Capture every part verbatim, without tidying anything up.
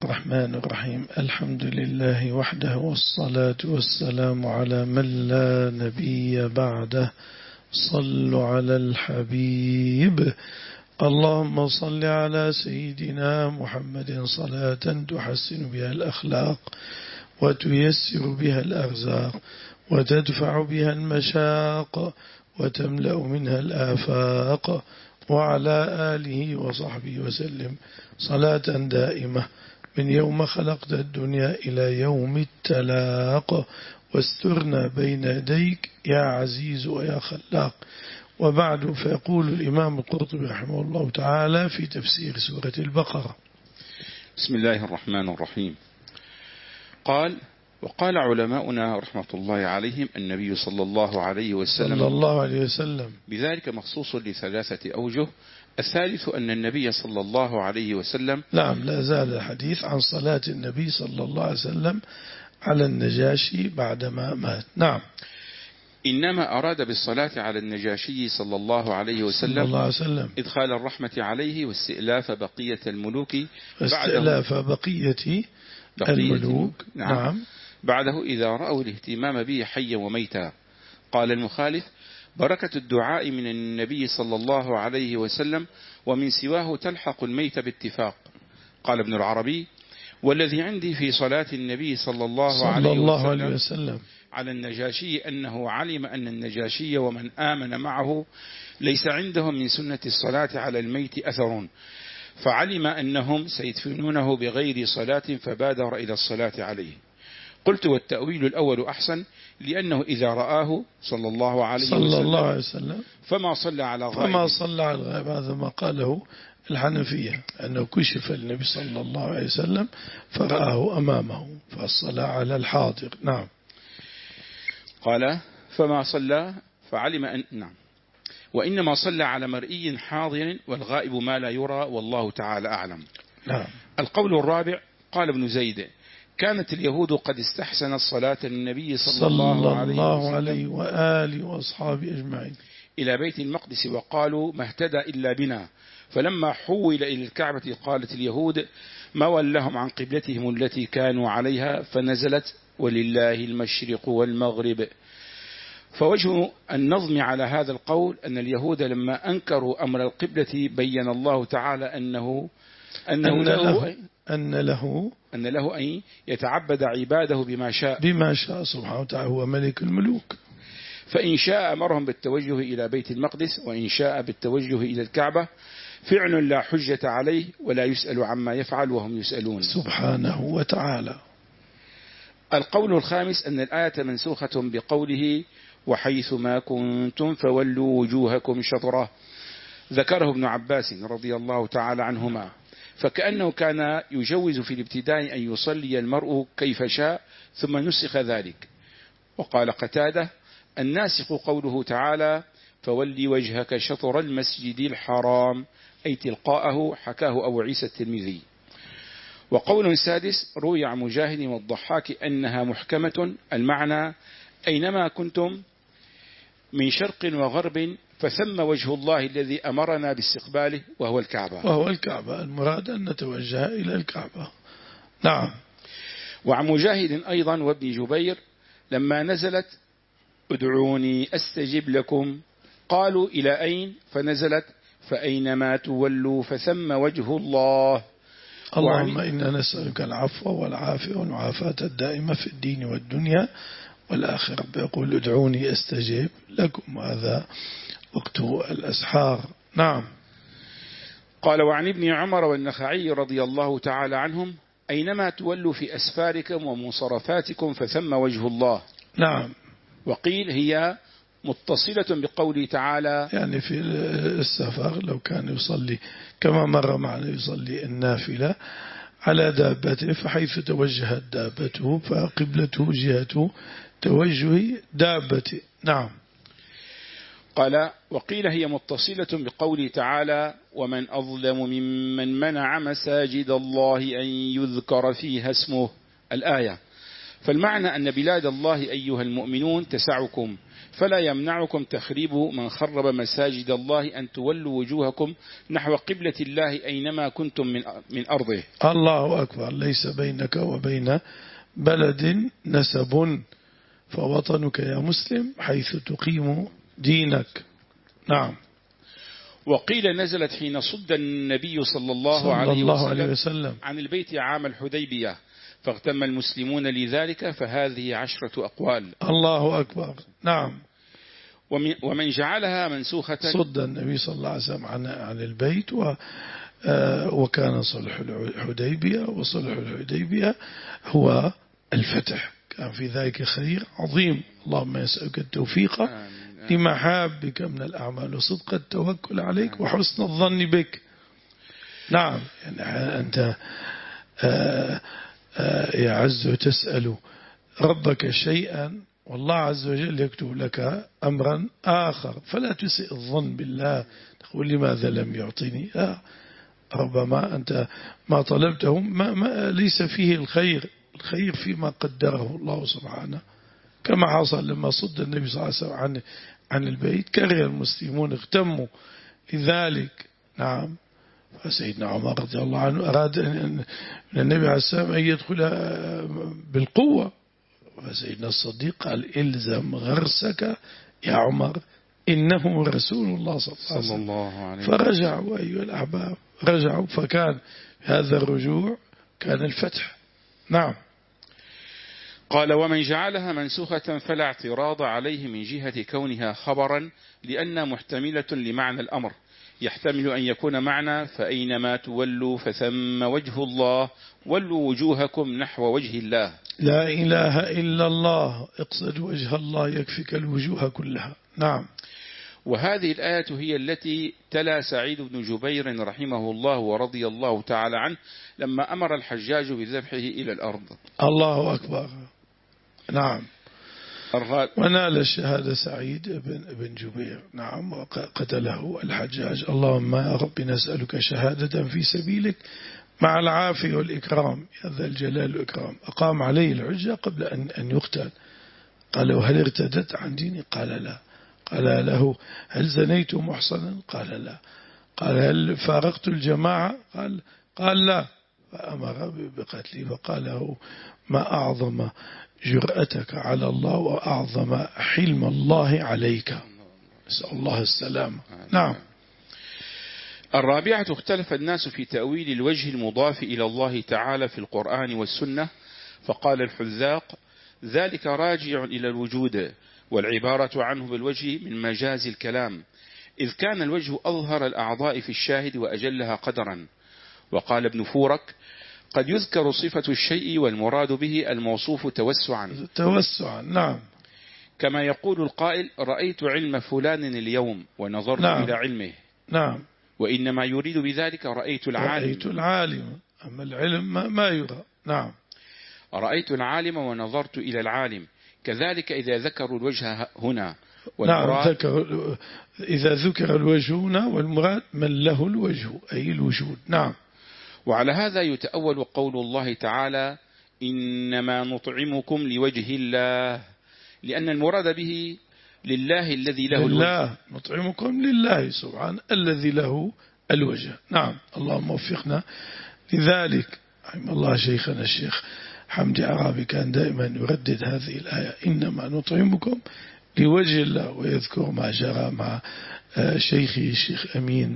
الرحمن الرحيم. الحمد لله وحده، والصلاة والسلام على من لا نبي بعده. صلوا على الحبيب. اللهم صل على سيدنا محمد صلاة تحسن بها الأخلاق وتيسر بها الأرزاق وتدفع بها المشاق وتملأ منها الآفاق، وعلى آله وصحبه وسلم صلاة دائمة من يوم خلقت الدنيا إلى يوم التلاق، واسترنا بين يديك يا عزيز ويا خلاق. وبعد، فيقول الإمام القرطبي رحمه الله تعالى في تفسير سورة البقرة: بسم الله الرحمن الرحيم. قال: وقال علماؤنا رحمة الله عليهم النبي صلى الله عليه وسلم صلى الله عليه وسلم بذلك مخصوص لثلاثة أوجه. الثالث أن النبي صلى الله عليه وسلم نعم، لا زال الحديث عن صلاة النبي صلى الله عليه وسلم على النجاشي بعدما مات. نعم. إنما أراد بالصلاة على النجاشي صلى الله عليه وسلم, صلى الله عليه وسلم إدخال الرحمة عليه واستئلاف بقية الملوك واستئلاف بقية, بقية الملوك. نعم. نعم. بعده إذا رأوا الاهتمام به حيا وميتا. قال المخالف: بركة الدعاء من النبي صلى الله عليه وسلم ومن سواه تلحق الميت باتفاق. قال ابن العربي: والذي عندي في صلاة النبي صلى الله, صلى عليه, الله وسلم عليه وسلم على النجاشي أنه علم أن النجاشي ومن آمن معه ليس عندهم من سنة الصلاة على الميت أثر، فعلم أنهم سيدفنونه بغير صلاة فبادر إلى الصلاة عليه. قلت: والتأويل الأول أحسن، لأنه إذا رآه صلى الله عليه صلى وسلم, الله عليه وسلم فما صلى على غائب فما صلى على الغائب. هذا ما قاله الحنفية، أنه كشف النبي صلى الله عليه وسلم فرآه أمامه فصلى على الحاضر. نعم. قال: فما صلى فعلم أن نعم وإنما صلى على مرئي حاضر، والغائب ما لا يرى، والله تعالى أعلم. نعم. القول الرابع: قال ابن زيد: كانت اليهود قد استحسنت صلاة النبي صلى, صلى الله, عليه, الله عليه وآله وأصحابه أجمعين إلى بيت المقدس، وقالوا: ما اهتدى إلا بنا. فلما حول إلى الكعبة قالت اليهود: ما ولهم عن قبلتهم التي كانوا عليها، فنزلت: ولله المشرق والمغرب. فوجه النظم على هذا القول أن اليهود لما أنكروا أمر القبلة بين الله تعالى أنه أنه أن له, له أن له أن له أن يتعبد عباده بما شاء بما شاء سبحانه وتعالى، هو ملك الملوك. فإن شاء أمرهم بالتوجه إلى بيت المقدس، وإن شاء بالتوجه إلى الكعبة، فعل لا حجة عليه ولا يسأل عما يفعل وهم يسألون سبحانه وتعالى. القول الخامس أن الآية منسوخة بقوله: وحيث ما كنتم فولوا وجوهكم شطره. ذكره ابن عباس رضي الله تعالى عنهما، فكأنه كان يجوز في الابتداء أن يصلي المرء كيف شاء، ثم نسخ ذلك. وقال قتادة: الناسخ قوله تعالى: فولي وجهك شطر المسجد الحرام، أي تلقاءه. حكاه أبو عيسى الترمذي. وقول سادس روي عن مجاهد والضحاك أنها محكمة، المعنى: أينما كنتم من شرق وغرب فثم وجه الله الذي أمرنا باستقباله، وهو الكعبة. وهو الكعبة، المراد أن نتوجه إلى الكعبة. نعم. وعن مجاهد أيضا وابن جبير لما نزلت: ادعوني أستجب لكم، قالوا: إلى أين؟ فنزلت: فأينما تولوا فثم وجه الله. اللهم إنا نسألك العفو والعافية والمعافاة الدائمة في الدين والدنيا والآخرة. يقول: ادعوني أستجب لكم، وهذا وقت الأسحار. نعم. قال: وعن ابن عمر والنخعي رضي الله تعالى عنهم: أينما تولوا في أسفاركم ومنصرفاتكم فثم وجه الله. نعم. وقيل هي متصلة بقوله تعالى، يعني في السفر لو كان يصلي كما مر معنا يصلي النافلة على دابته، فحيث توجهت دابته فقبلته جهة توجه دابته. نعم. قال: وقيل هي متصلة بقوله تعالى: ومن أظلم ممن منع مساجد الله أن يذكر فيها اسمه، الآية. فالمعنى أن بلاد الله أيها المؤمنون تسعكم، فلا يمنعكم تخريب من خرب مساجد الله أن تولوا وجوهكم نحو قبلة الله أينما كنتم من من أرضه. الله أكبر. ليس بينك وبين بلد نسب، فوطنك يا مسلم حيث تقيم دينك. نعم. وقيل نزلت حين صد النبي صلى الله, صلى عليه, الله وسلم عليه وسلم عن البيت عام الحديبية، فاغتم المسلمون لذلك، فهذه عشرة أقوال. الله أكبر. نعم. ومن جعلها منسوخة، صد النبي صلى الله عليه وسلم عن عن البيت، و وكان صلح الحديبية، وصلح الحديبية هو الفتح، كان في ذلك خير عظيم. اللهم يسألك التوفيق لمحابك من الأعمال وصدق التوكل عليك وحسن الظن بك. نعم. يعني أنت آآ آآ يعز تسأل ربك شيئا، والله عز وجل يكتب لك أمرا آخر، فلا تسئ الظن بالله تقول لماذا لم يعطيني. لا، ربما أنت ما طلبته ما ما ليس فيه الخير، الخير فيما قدره الله سبحانه، كما حصل لما صد النبي صلى الله عليه وسلم عن عن البيت، كره المسلمون اغتموا لذلك. نعم. فسيدنا عمر رضي الله عنه أراد من النبي عليه السلام أن يدخل بالقوة، فسيدنا الصديق قال إلزم غرسك يا عمر إنه رسول الله صلى الله عليه وسلم. فرجعوا أيها الأحباب، رجعوا، فكان هذا الرجوع كان الفتح. نعم. قال ومن جعلها منسوخة فلا اعتراض عليه من جهة كونها خبرا، لأن محتملة لمعنى الأمر، يحتمل أن يكون معنى فأينما تولوا فثم وجه الله، ولوا وجوهكم نحو وجه الله. لا إله إلا الله، اقصد وجه الله يكفيك الوجوه كلها. نعم. وهذه الآية هي التي تلا سعيد بن جبير رحمه الله ورضي الله تعالى عنه لما أمر الحجاج بذبحه إلى الأرض. الله أكبر. نعم. ونال الشهادة سعيد بن, بن جبير. نعم. وقتله الحجاج. اللهم يا رب نسألك شهادة في سبيلك مع العافية والإكرام يا ذا الجلال والإكرام. أقام عليه الحجة قبل أن, أن يقتل. قال هل ارتدت عن ديني؟ قال لا. قال له هل زنيت محصنا؟ قال لا. قال هل فارقت الجماعة؟ قال قال لا. فأمر بقتله، فقال له ما أعظم جرأتك على الله وأعظم حلم الله عليك. نسأل الله السلامة. نعم. الرابعة اختلف الناس في تأويل الوجه المضاف إلى الله تعالى في القرآن والسنة، فقال الحذاق ذلك راجع إلى الوجود، والعبارة عنه بالوجه من مجاز الكلام، إذ كان الوجه أظهر الأعضاء في الشاهد وأجلها قدرا. وقال ابن فورك قد يذكر صفة الشيء والمراد به الموصوف توسعا توسعا. نعم. كما يقول القائل رأيت علم فلان اليوم ونظرت نعم. إلى علمه. نعم. وإنما يريد بذلك رأيت العالم. رأيت العالم، أما العلم ما, ما يرى. نعم. رأيت العالم ونظرت إلى العالم، كذلك إذا ذكروا الوجه هنا. نعم. ذكر إذا ذكر الوجه هنا والمراد من له الوجه أي الوجود. نعم. وعلى هذا يتأول قول الله تعالى إنما نطعمكم لوجه الله، لأن المراد به لله الذي له لله الوجه. نطعمكم لله سبحانه الذي له الوجه. نعم. اللهم وفقنا لذلك. رحم الله شيخنا الشيخ حمدي عرابي كان دائما يردد هذه الآية إنما نطعمكم لوجه الله، ويذكر ما جرى مع شيخي الشيخ أمين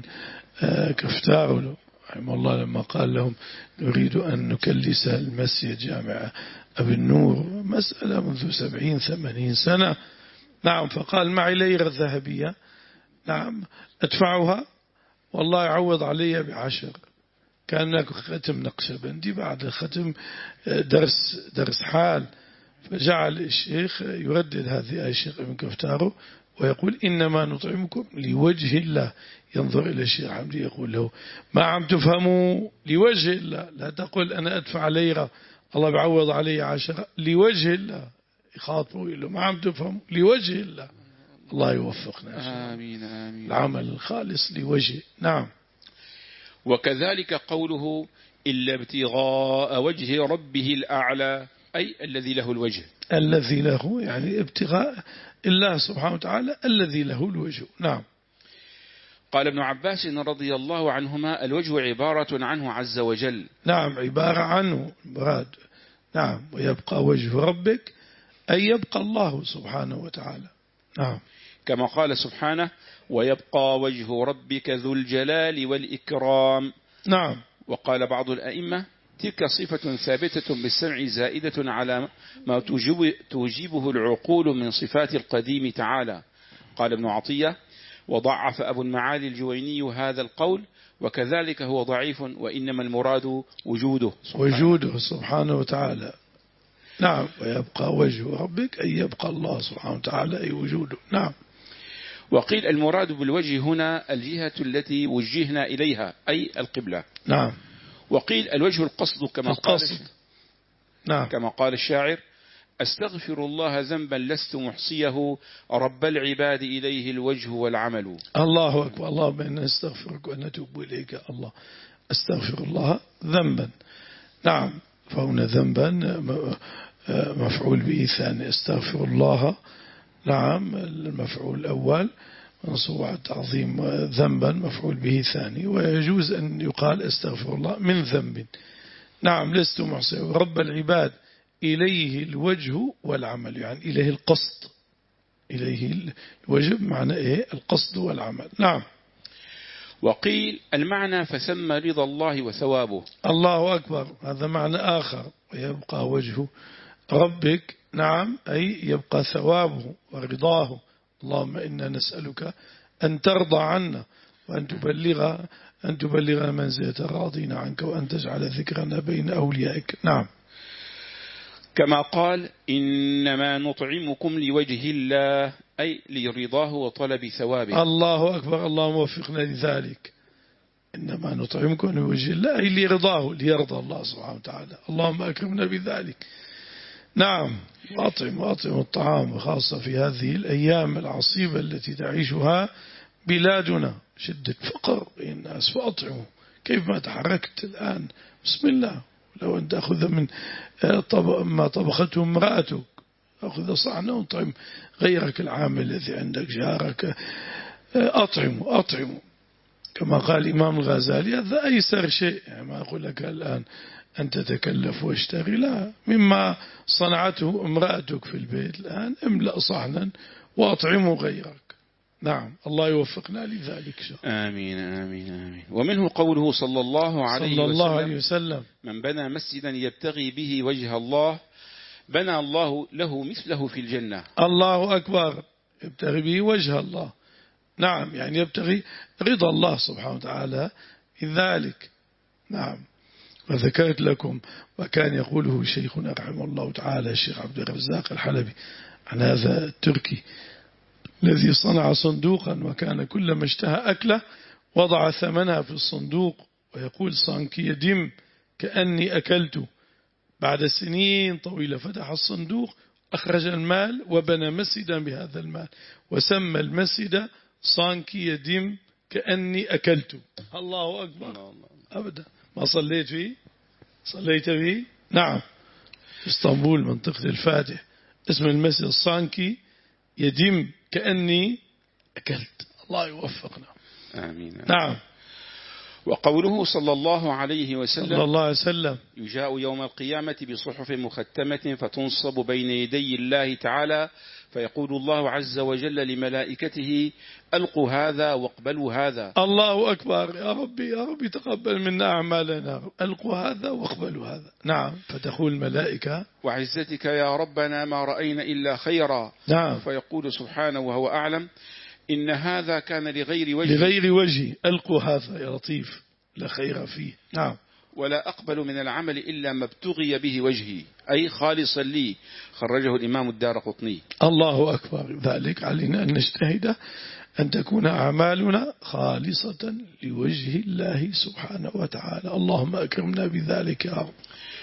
كفتار رحمه الله لما قال لهم نريد أن نكلس المسجد جامع أبي النور، مسألة منذ سبعين ثمانين سنة. نعم. فقال معي ليرة ذهبية، نعم أدفعها والله يعوض علي بعشر. كان هناك ختم نقشبندي بعد الختم درس درس حال، فجعل الشيخ يردد هذه الشيخ من كفتاره ويقول إنما نطعمكم لوجه الله. ينظر إلى الشيخ حمدي يقول له ما عم تفهموا لوجه الله، لا تقول أنا أدفع ليرة الله بعوض علي عشرة، لوجه الله. يخاطبه يقول له ما عم تفهم لوجه الله. الله يوفقنا. آمين آمين. العمل الخالص لوجه. نعم. وكذلك قوله إلا ابتغاء وجه ربه الأعلى، أي الذي له الوجه. الذي له يعني ابتغاء الله سبحانه وتعالى الذي له الوجه. نعم. قال ابن عباس رضي الله عنهما الوجه عبارة عنه عز وجل. نعم عبارة عنه مراد. نعم ويبقى وجه ربك أي يبقى الله سبحانه وتعالى. نعم. كما قال سبحانه ويبقى وجه ربك ذو الجلال والإكرام. نعم. وقال بعض الأئمة تلك صفة ثابتة بالسمع زائدة على ما توجب توجبه العقول من صفات القديم تعالى. قال ابن عطية وضعف أبو المعالي الجويني هذا القول وكذلك هو ضعيف وإنما المراد وجوده سبحانه. وجوده سبحانه وتعالى. نعم ويبقى وجه ربك أي يبقى الله سبحانه وتعالى أي وجوده. نعم. وقيل المراد بالوجه هنا الجهة التي وجهنا إليها أي القبلة. نعم. وقيل الوجه القصد كما القصد. قال نعم. كما قال الشاعر أستغفر الله ذنبا لست محصيه رب العباد إليه الوجه والعمل. الله أكبر. اللهم إنا نستغفرك ونتوب إليك. الله أستغفر الله ذنبا. نعم فهنا ذنبا مفعول به ثاني استغفر الله. نعم المفعول الأول منصوب على التعظيم ذنبا مفعول به ثاني ويجوز أن يقال استغفر الله من ذنب. نعم لست محصيه رب العباد إليه الوجه والعمل يعني إليه القصد. إليه الوجه معنى إيه القصد والعمل. نعم. وقيل المعنى فثم رضا الله وثوابه. الله أكبر. هذا معنى آخر ويبقى وجه ربك. نعم أي يبقى ثوابه ورضاه. اللهم إنا نسألك أن ترضى عنا وأن تبلغ أن تبلغنا منزلة الراضين عنك وأن تجعل ذكرنا بين أوليائك. نعم. كما قال إنما نطعمكم لوجه الله أي لرضاه وطلب ثوابه. الله أكبر. اللهم وفقنا لذلك. إنما نطعمكم لوجه الله أي لرضاه ليرضى الله سبحانه وتعالى. اللهم أكرمنا بذلك. نعم. وأطعم وأطعم الطعام خاصة في هذه الأيام العصيبة التي تعيشها بلادنا شدة فقر بين الناس فأطعموا. كيف ما تحركت الآن بسم الله لو أن تأخذ من ما طبخته امرأتك أخذ صحنا وطعم غيرك العامل الذي عندك جارك. أطعموا أطعموا كما قال الإمام الغزالي هذا أيسر شيء. يعني ما أقول لك الآن أن تتكلف واشتري لا مما صنعته امرأتك في البيت الآن املأ صحنا وأطعموا غيرك. نعم الله يوفقنا لذلك شاء. آمين آمين آمين. ومنه قوله صلى الله عليه, صلى الله وسلم, عليه وسلم من بنى مسجدا يبتغي به وجه الله بنى الله له مثله في الجنة. الله أكبر. يبتغي به وجه الله. نعم يعني يبتغي رضا الله سبحانه وتعالى ذلك. نعم. وذكرت لكم وكان يقوله شيخنا رحمه الله تعالى الشيخ عبد الرزاق الحلبي عن هذا التركي الذي صنع صندوقا وكان كلما اشتهى أكله وضع ثمنها في الصندوق ويقول صانكي يدم كأني أكلت. بعد سنين طويلة فتح الصندوق أخرج المال وبنى مسجدا بهذا المال وسمى المسجد صانكي يدم كأني أكلت. الله أكبر. أبدا ما صليت فيه صليت فيه. نعم في اسطنبول منطقة الفاتح اسم المسجد الصانكي يدم كأني أكلت. الله يوفقنا. آمين. نعم. وقوله صلى الله عليه وسلم صلى الله عليه وسلم يجاء يوم القيامة بصحف مختمة فتنصب بين يدي الله تعالى فيقول الله عز وجل لملائكته ألقوا هذا واقبلوا هذا. الله أكبر. يا ربي يا ربي تقبل منا أعمالنا. ألقوا هذا واقبلوا هذا. نعم فتقول الملائكة وعزتك يا ربنا ما رأينا إلا خيرا. نعم فيقول سبحانه وهو أعلم إن هذا كان لغير وجه لغير وجه. ألقوا هذا يا لطيف لا خير فيه. نعم. ولا أقبل من العمل إلا ما ابتغي به وجهي أي خالصا لي. خرجه الإمام الدارقطني. الله أكبر. ذلك علينا أن نجتهد أن تكون أعمالنا خالصة لوجه الله سبحانه وتعالى. اللهم أكرمنا بذلك يا رب.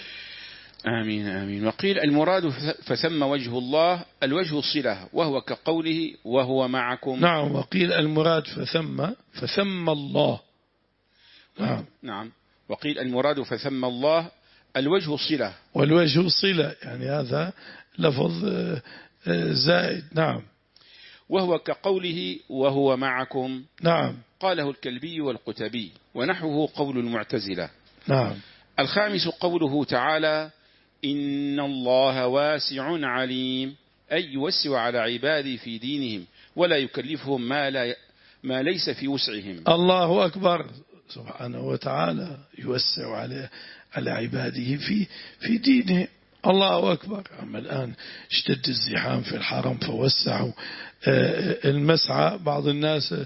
آمين آمين. وقيل المراد فثم وجه الله الوجه الصلة وهو كقوله وهو معكم. نعم. وقيل المراد فثم فثم الله. نعم. نعم. وقيل المراد فثم الله الوجه صلة، والوجه صلة، يعني هذا لفظ زائد. نعم. وهو كقوله وهو معكم. نعم. قاله الكلبي والقتبي، ونحوه قول المعتزلة. نعم. الخامس قوله تعالى إن الله واسع عليم، أي يوسع على عباده في دينهم ولا يكلفهم ما, لا ما ليس في وسعهم. الله أكبر، سبحانه وتعالى يوسع على على عباده في في دينه. الله أكبر. أما الآن اشتد الزحام في الحرم فوسعوا المسعى. بعض الناس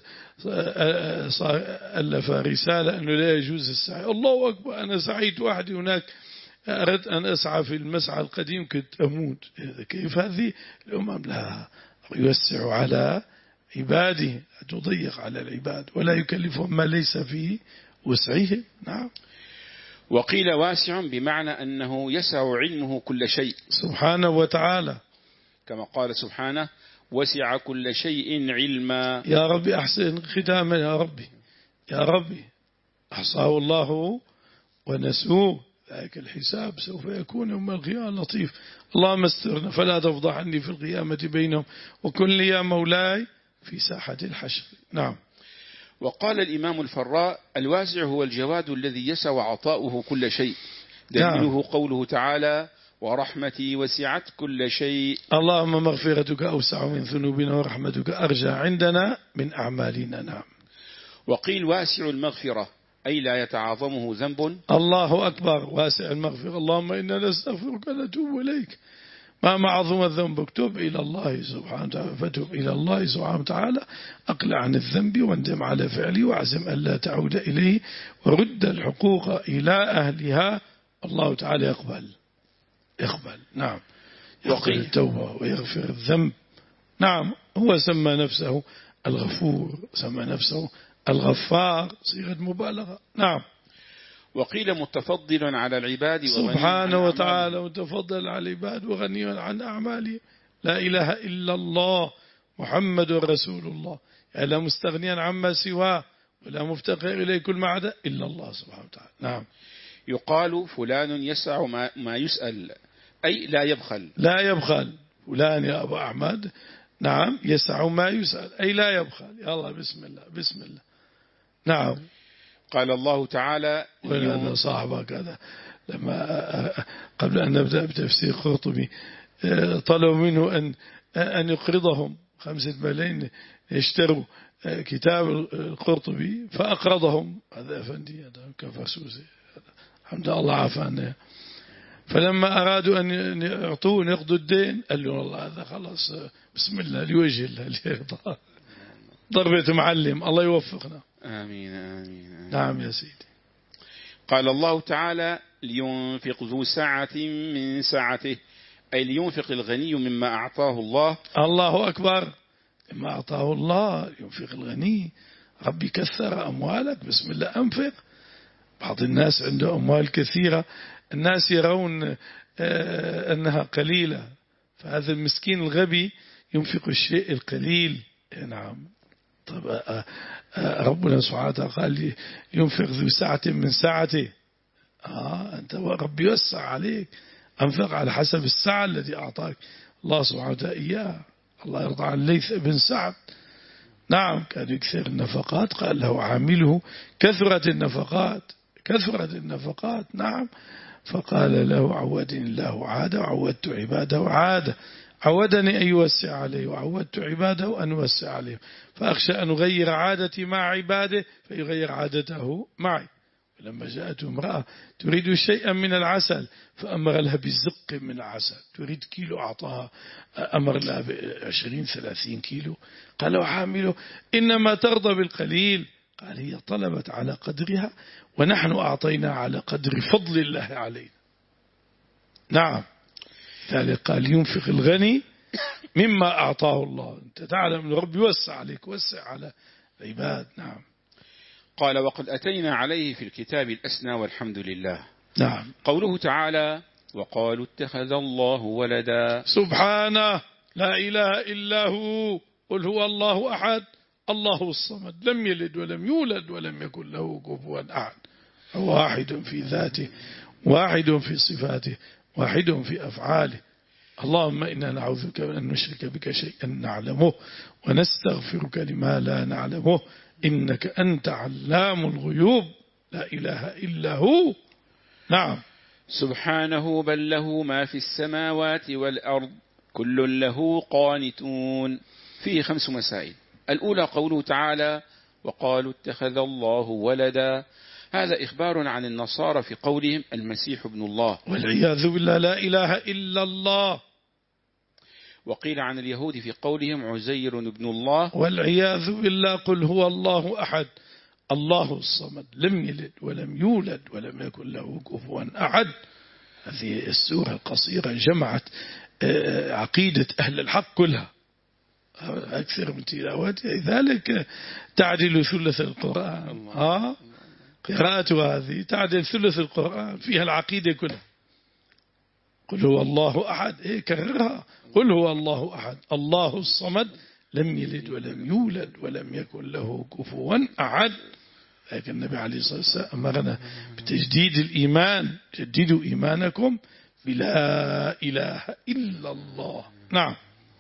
ألف رسالة أنه لا يجوز السعي. الله أكبر، أنا سعيت وحدي هناك، أردت أن أسعى في المسعى القديم كنت أموت. كيف هذه الأمم؟ لا، يوسع على عباده، تضيق على العباد ولا يكلفهم ما ليس في وسعهم. نعم. وقيل واسع بمعنى أنه يسع علمه كل شيء سبحانه وتعالى، كما قال سبحانه وسع كل شيء علما. يا ربي أحسن ختاما، يا ربي يا ربي. أحصاه الله ونسوه، ذلك الحساب سوف يكون يوم القيامة لطيف. اللهم استرنا فلا تفضحني في القيامة بينهم، وكن لي يا مولاي في ساحة الحشر. نعم. وقال الإمام الفراء الواسع هو الجواد الذي يسع عطاؤه كل شيء، دليله نعم. قوله تعالى ورحمتي وسعت كل شيء. اللهم مغفرتك أوسع من ذنوبنا ورحمتك أرجى عندنا من أعمالنا. نعم. وقيل واسع المغفرة أي لا يتعاظمه ذنب. الله أكبر، واسع المغفرة. اللهم إنا نستغفرك ونتوب إليك، ما معظم ذنبك، تب إلى الله سبحانه وتعالى، فتب إلى الله سبحانه وتعالى، أقلع عن الذنب واندم على فعله وعزم أن لا تعود إليه، ورد الحقوق إلى أهلها. الله تعالى يقبل يقبل. نعم. يقبل التوبة ويغفر الذنب. نعم. هو سمى نفسه الغفور، سمى نفسه الغفار، صيغة مبالغة. نعم. وقيل متفضل على العباد سبحانه وتعالى، متفضل على العباد وغني عن أعماله. لا إله إلا الله محمد رسول الله، يعني لا مستغنيا عما سواه ولا مفتقر إليه كل ما عدا إلا الله سبحانه وتعالى. نعم. يقال فلان يسع ما, ما يسأل، أي لا يبخل. لا يبخل فلان يا أبو أحمد. نعم. يسع ما يسأل أي لا يبخل. يا الله بسم الله بسم الله. نعم. قال الله تعالى وأنا صاحبك هذا لما قبل أن نبدأ بتفسير قرطبي طلبوا منه أن أن يقرضهم خمسة ملايين يشتروا كتاب القرطبي فأقرضهم. هذا أفندي، هذا كفرسوسي، الحمد لله عافانا. فلما أرادوا أن يعطوه يقضوا الدين قال له والله هذا خلاص بسم الله لوجه الله ليرضى. ضربة معلم. الله يوفقنا. آمين آمين, آمين. نعم يا سيدي. قال الله تعالى لينفق ذو سعة من سعته، أي لينفق الغني مما أعطاه الله. الله أكبر. مما أعطاه الله ينفق الغني. ربي كثر أموالك، بسم الله أنفق. بعض الناس عنده أموال كثيرة، الناس يرون أنها قليلة، فهذا المسكين الغبي ينفق الشيء القليل. نعم. طب ربنا سبحانه وتعالى قال ينفق ذو سعة من سعته. آه أنت ربي يوسع عليك، أنفق على حسب السعة الذي أعطاك الله سبحانه وتعالى إياه. الله يرضى عن الليث بن سعد. نعم. كان يكثر النفقات، قال له عامله كثرت النفقات كثرت النفقات. نعم. فقال له عودني الله عادة وعودت عباده عادة. عودني أن يوسع عليه وعودت عباده أن يوسع عليه، فأخشى أن أغير عادتي مع عباده فيغير عادته معي. لما جاءته امرأة تريد شيئا من العسل فأمر لها بزق من العسل، تريد كيلو أعطاها، أمر لها بعشرين ثلاثين كيلو. قال وحامله إنما ترضى بالقليل. قال هي طلبت على قدرها ونحن أعطينا على قدر فضل الله علينا. نعم. ذلك قال ينفق الغني مما أعطاه الله. أنت تعلم أن ربي يوسع عليك، وسع على العباد. نعم. قال وقد أتينا عليه في الكتاب الأسنى والحمد لله. نعم. قوله تعالى وقالوا اتخذ الله ولدا. سبحانه لا إله إلا هو، قل هو الله أحد الله الصمد لم يلد ولم يولد ولم يكن له كفوا أحد، واحد في ذاته واحد في صفاته، واحد في أفعاله. اللهم إنا نعوذ بك أن نشرك بك شيئا نعلمه ونستغفرك لما لا نعلمه إنك أنت علام الغيوب لا إله إلا هو. نعم. سبحانه بل له ما في السماوات والأرض كل له قانتون. فيه خمس مسائل. الأولى قوله تعالى وقالوا اتخذ الله ولدا، هذا إخبار عن النصارى في قولهم المسيح ابن الله والعياذ بالله لا إله إلا الله. وقيل عن اليهود في قولهم عزير ابن الله والعياذ بالله قل هو الله أحد الله الصمد لم يلد ولم يولد ولم يكن له كفوا أحد. هذه السورة القصيرة جمعت عقيدة أهل الحق كلها أكثر من تلاوتها، لذلك تعدل ثلث القرآن. آه قراءة هذه تعدل ثلث القرآن، فيها العقيدة كلها. قل هو الله أحد، إيه كررها، قل هو الله أحد الله الصمد لم يلد ولم يولد ولم يكن له كفوا أحد. لكن النبي عليه الصلاة والسلام أمرنا بتجديد الإيمان، جددوا إيمانكم بلا إله إلا الله. نعم.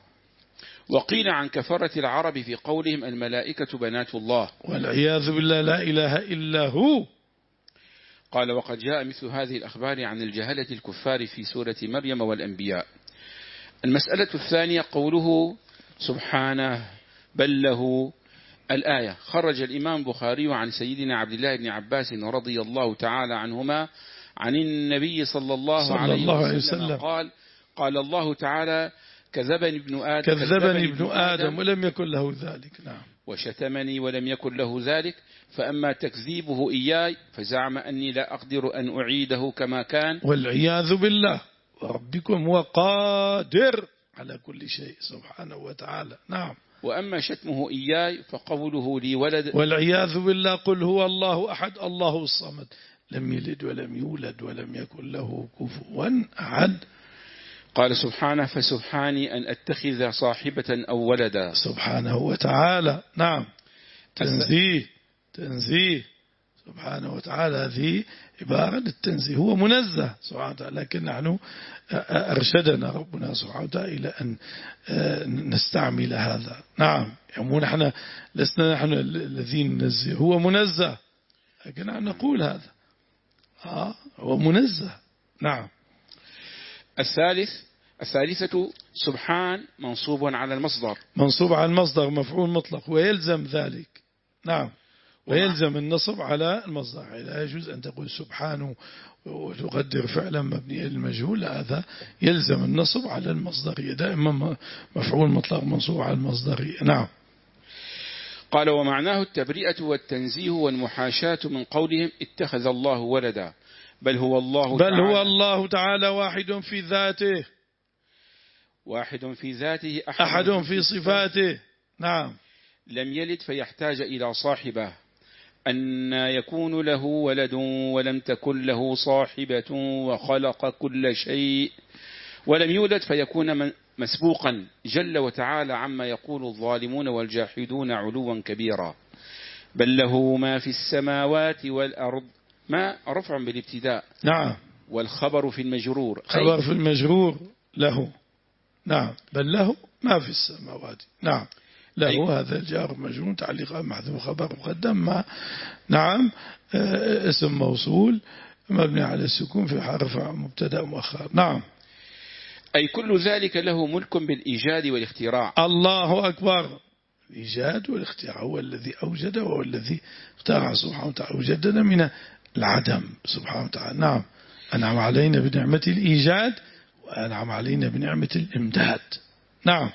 وقيل عن كفرة العرب في قولهم الملائكة بنات الله والعياذ بالله لا إله إلا هو. قال وقد جاء مثل هذه الأخبار عن الجهلة الكفار في سورة مريم والأنبياء. المسألة الثانية قوله سبحانه بل له الآية. خرج الإمام البخاري عن سيدنا عبد الله بن عباس رضي الله تعالى عنهما عن النبي صلى الله, صلى عليه, الله عليه وسلم, وسلم قال قال الله تعالى كذبني ابن آدم كذبني ابن آدم ولم يكن له ذلك. نعم. وشتمني ولم يكن له ذلك، فأما تكذيبه إياي فزعم أني لا أقدر أن أعيده كما كان والعياذ بالله وربكم هو قادر على كل شيء سبحانه وتعالى. نعم. وأما شتمه إياي فقوله لي ولد والعياذ بالله قل هو الله أحد الله الصمد لم يلد ولم يولد ولم يكن له كفوا أحد. قال سبحانه فسبحاني أن أتخذ صاحبة أو ولدا سبحانه وتعالى. نعم. تنزيه تنزيه سبحانه وتعالى، هذه عبارة للتنزيه، هو منزه سبحانه وتعالى، لكن نحن أرشدنا ربنا سبحانه وتعالى إلى أن نستعمل هذا. نعم. يعني نحن لسنا نحن الذين ننزه، هو منزه، لكن نحن نقول هذا آه هو منزه. نعم. الثالث الثالثة سبحان منصوب على المصدر منصوب على المصدر مفعول مطلق ويلزم ذلك. نعم. ويلزم النصب على المصدر، لا يجوز أن تقول سبحانه وتقدر فعلا مبني للمجهول، هذا يلزم النصب على المصدرية، دائما مفعول مطلق منصوب على المصدرية. نعم. قال ومعناه التبرئة والتنزيه والمحاشاة من قولهم اتخذ الله ولدا، بل هو الله بل تعالى هو الله تعالى واحد في ذاته واحد في ذاته أحد, أحد في صفاته. نعم. لم يلد فيحتاج إلى صاحبه، أن يكون له ولد ولم تكن له صاحبة وخلق كل شيء، ولم يولد فيكون مسبوقا جل وتعالى عما يقول الظالمون والجاحدون علوا كبيرا. بل له ما في السماوات والأرض، ما رفع بالابتداء. نعم. والخبر في المجرور، خبر في المجرور له. نعم. بل له ما في السماوات. نعم. له هذا الجار مجرور تعليق محذوف خبر مقدم ما. نعم. اسم موصول مبني على السكون في حرف مبتدا مؤخر. نعم. أي كل ذلك له ملك بالإيجاد والاختراع. الله أكبر. الإيجاد والاختراع، هو الذي أوجد وهو الذي اخترع سبحانه وتعالى، أوجدنا من العدم سبحانه وتعالى. نعم. أنعم علينا بنعمة الإيجاد وأنعم علينا بنعمة الإمداد. نعم.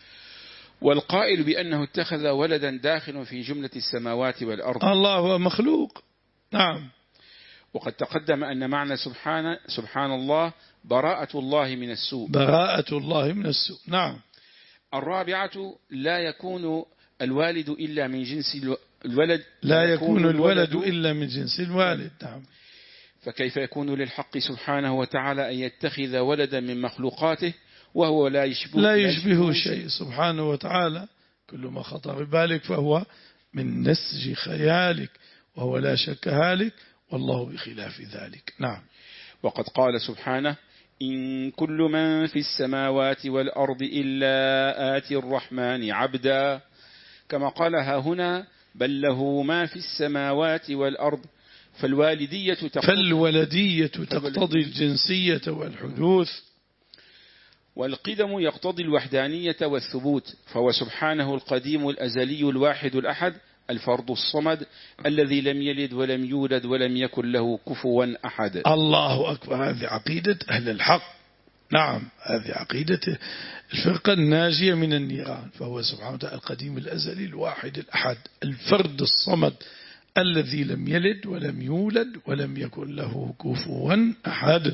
والقائل بأنه اتخذ ولدا داخل في جملة السماوات والأرض. الله هو مخلوق. نعم. وقد تقدم أن معنى سبحان سبحان الله براءة الله من السوء. براءة الله من السوء. نعم. الرابعة لا يكون الوالد إلا من جنس الولد. لا يكون الولد إلا من جنس الوالد. نعم. فكيف يكون للحق سبحانه وتعالى أن يتخذ ولدا من مخلوقاته وهو لا يشبه لا يشبه شيء سبحانه وتعالى، كل ما خطر ببالك فهو من نسج خيالك، وهو لا شك هالك والله بخلاف ذلك. نعم. وقد قال سبحانه: إن كل من في السماوات والأرض إلا آتي الرحمن عبدا، كما قالها هنا: بل له ما في السماوات والأرض. فالوالدية تقتضي, فالولدية تقتضي الجنسية والحدوث، والقدم يقتضي الوحدانية والثبوت، فهو سبحانه القديم الأزلي الواحد الأحد الفرد الصمد الذي لم يلد ولم يولد ولم يكن له كفوا أحد. الله أكبر. هذه عقيدة أهل الحق. نعم، هذه عقيدة الفرقة الناجية من النيران. فهو سبحانه وتعالى القديم الأزلي الواحد الأحد الفرد الصمد الذي لم يلد ولم يولد ولم يكن له كفوا أحد.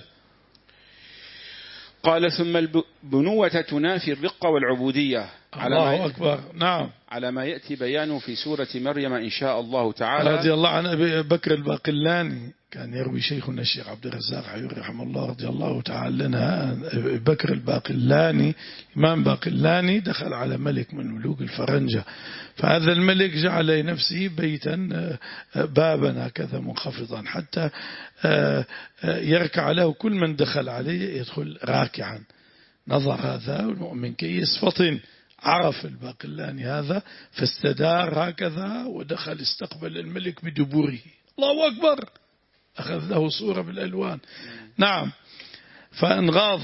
قال: ثم البنوة تنافي الرقة والعبودية، على الله أكبر. نعم، على ما يأتي بيانه في سورة مريم إن شاء الله تعالى. رضي الله عن أبي بكر الباقلاني، كان يروي شيخنا الشيخ عبد الرزاق حيوري رحمه الله رضي الله تعالى لنا، أبي بكر الباقلاني إمام باقلاني دخل على ملك من ملوك الفرنجة، فهذا الملك جعل لنفسه بيتا بابا هكذا منخفضا حتى يركع له كل من دخل عليه يدخل راكعا. نظر هذا المؤمن كيس فطن، عرف الباقلاني هذا فاستدار هكذا ودخل استقبل الملك بدبوره. الله أكبر. أخذ له صورة بالألوان. نعم. فانغاض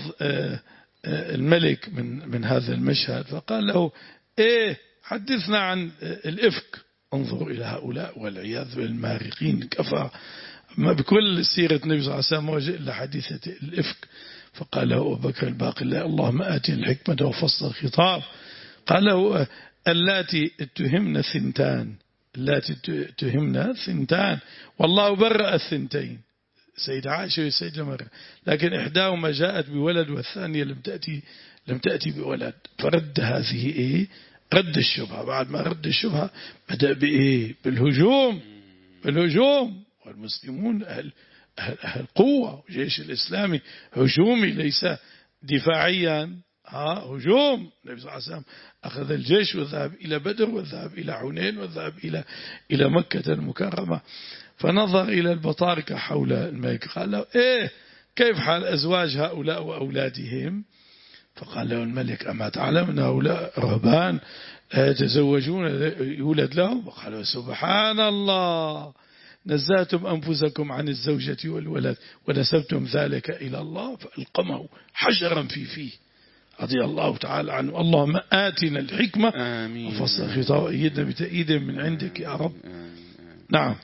الملك من من هذا المشهد، فقال له: إيه حدثنا عن الإفك. انظروا إلى هؤلاء والعياذ بالمارقين، كفى ما بكل سيرة النبي صلى الله عليه وسلم وجه إلا حديثة الإفك. فقال له أبو بكر الباقلاني: اللهم آتي الحكمة وفصل الخطاب. قال له: اللاتي اتهمنا ثنتان، اللاتي اتهمنا ثنتان والله برأ الثنتين، سيدة عائشة وسيدة مريم، لكن إحداهما جاءت بولد والثانية لم تأتي لم تأتي بولد. فرد هذه إيه؟ رد الشبهة. بعد ما رد الشبهة بدأ بإيه؟ بالهجوم. بالهجوم. والمسلمون أهل أهل, أهل قوة، وجيش الإسلامي هجومي ليس دفاعيا. ها هجوم. النبي صلى الله عليه وسلم أخذ الجيش وذهب إلى بدر وذهب إلى حنين وذهب إلى إلى مكة المكرمة. فنظر إلى البطاركة حول الملك، قال له: إيه كيف حال أزواج هؤلاء وأولادهم؟ فقال له الملك: أما تعلم أن هؤلاء رهبان لا يتزوجون يولد لهم؟ وقال: سبحان الله، نزهتم أنفسكم عن الزوجة والولد ونسبتم ذلك إلى الله. فألقمه حجرا في فيه رضي الله تعالى عنه. اللهم آتنا الحكمة وفصل الخطاب. أيدنا بتأييد من عندك يا رب. نعم.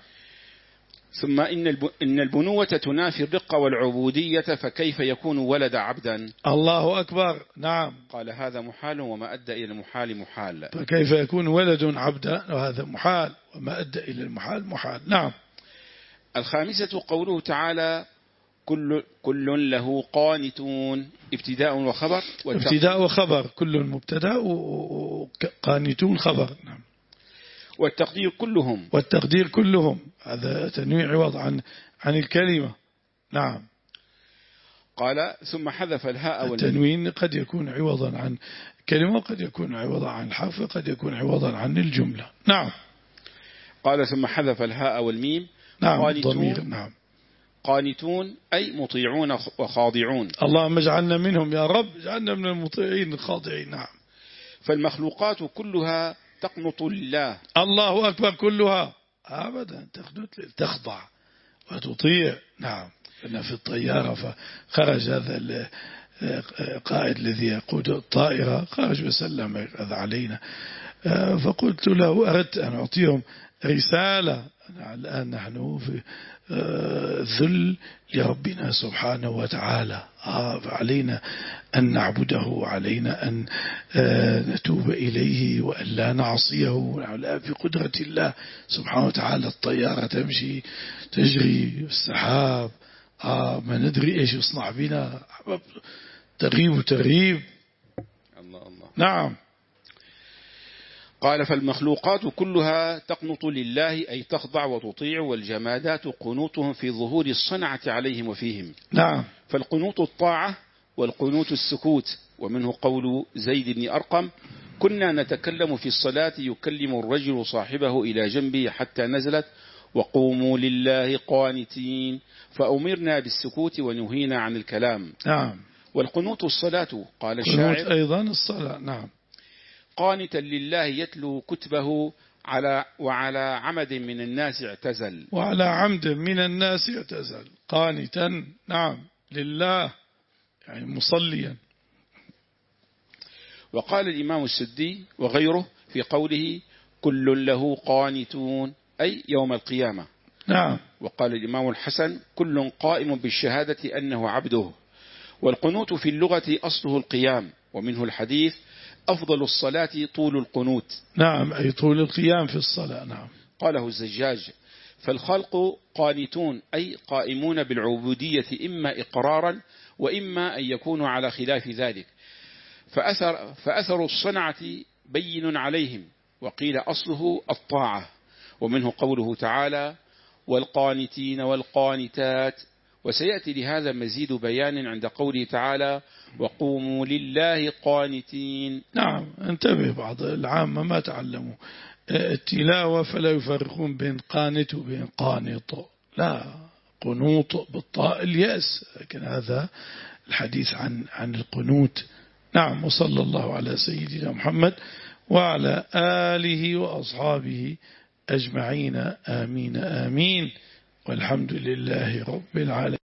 ثم إن البنوة تنافي الرقة والعبودية، فكيف يكون ولد عبدا؟ الله أكبر. نعم. قال: هذا محال وما أدى إلى المحال محال. فكيف يكون ولد عبدا وهذا محال وما أدى إلى المحال محال. نعم. الخامسة قوله تعالى: كل كل له قانتون، ابتداء وخبر. ابتداء وخبر، كل مبتدا وقانتون خبر. نعم. والتقدير كلهم. والتقدير كلهم، هذا تنويع عوض عن عن الكلمة. نعم. قال: ثم حذف الهاء. التنوين قد يكون عوضا عن كلمة وقد يكون عوضا عن الحرف وقد يكون عوضا عن الجملة. نعم. قال: ثم حذف الهاء والميم. نعم. الضمير. نعم. قانتون أي مطيعون وخاضعون. اللهم اجعلنا منهم يا رب، اجعلنا من المطيعين الخاضعين. نعم. فالمخلوقات كلها تقنط لله. الله أكبر. كلها أبدا تقنط، تخضع وتطيع. نعم. كنا في الطيارة فخرج هذا القائد الذي يقود الطائرة، خرج وسلم علينا، فقلت له: أردت أن أعطيهم رسالة. الآن نحن في ذل لربنا سبحانه وتعالى، فعلينا أن نعبده وعلينا أن نتوب إليه وأن لا نعصيه في قدرة الله سبحانه وتعالى. الطيارة تمشي تجري السحاب، ما ندري إيش يصنع بنا، تغيب وتغيب. الله الله. نعم. قال: فالمخلوقات كلها تقنط لله أي تخضع وتطيع، والجمادات قنوطهم في ظهور الصنعة عليهم وفيهم. نعم. فالقنوط الطاعة والقنوط السكوت. ومنه قول زيد بن أرقم: كنا نتكلم في الصلاة يكلم الرجل صاحبه إلى جنبه حتى نزلت: وقوموا لله قانتين، فأمرنا بالسكوت ونهينا عن الكلام. نعم. والقنوت الصلاة، قال القنوت الشاعر أيضا الصلاة. نعم. قانتا لله يتلو كتبه على وعلى عمد من الناس اعتزل. وعلى عمد من الناس اعتزل. قانتا نعم لله يعني مصليا. وقال الإمام السدي وغيره في قوله كل له قانتون أي يوم القيامة. نعم. وقال الإمام الحسن كل قائم بالشهادة أنه عبده. والقنوت في اللغة أصله القيام، ومنه الحديث أفضل الصلاة طول القنوت. نعم أي طول القيام في الصلاة. نعم. قاله الزجاج فالخلق قانتون أي قائمون بالعبودية إما إقرارا وإما أن يكونوا على خلاف ذلك، فأثر, فأثر الصنعة بين عليهم. وقيل أصله الطاعة، ومنه قوله تعالى والقانتين والقانتات. وسيأتي لهذا مزيد بيان عند قوله تعالى وقوموا لله قانتين. نعم. انتبه بعض العامة ما تعلموا التلاوة فلا يفرقون بين قانت وبين قانط، لا، قنوط بالطاء الياس، لكن هذا الحديث عن عن القنوت. نعم. وصلى الله على سيدنا محمد وعلى آله وأصحابه أجمعين. آمين آمين. والحمد لله رب العالمين.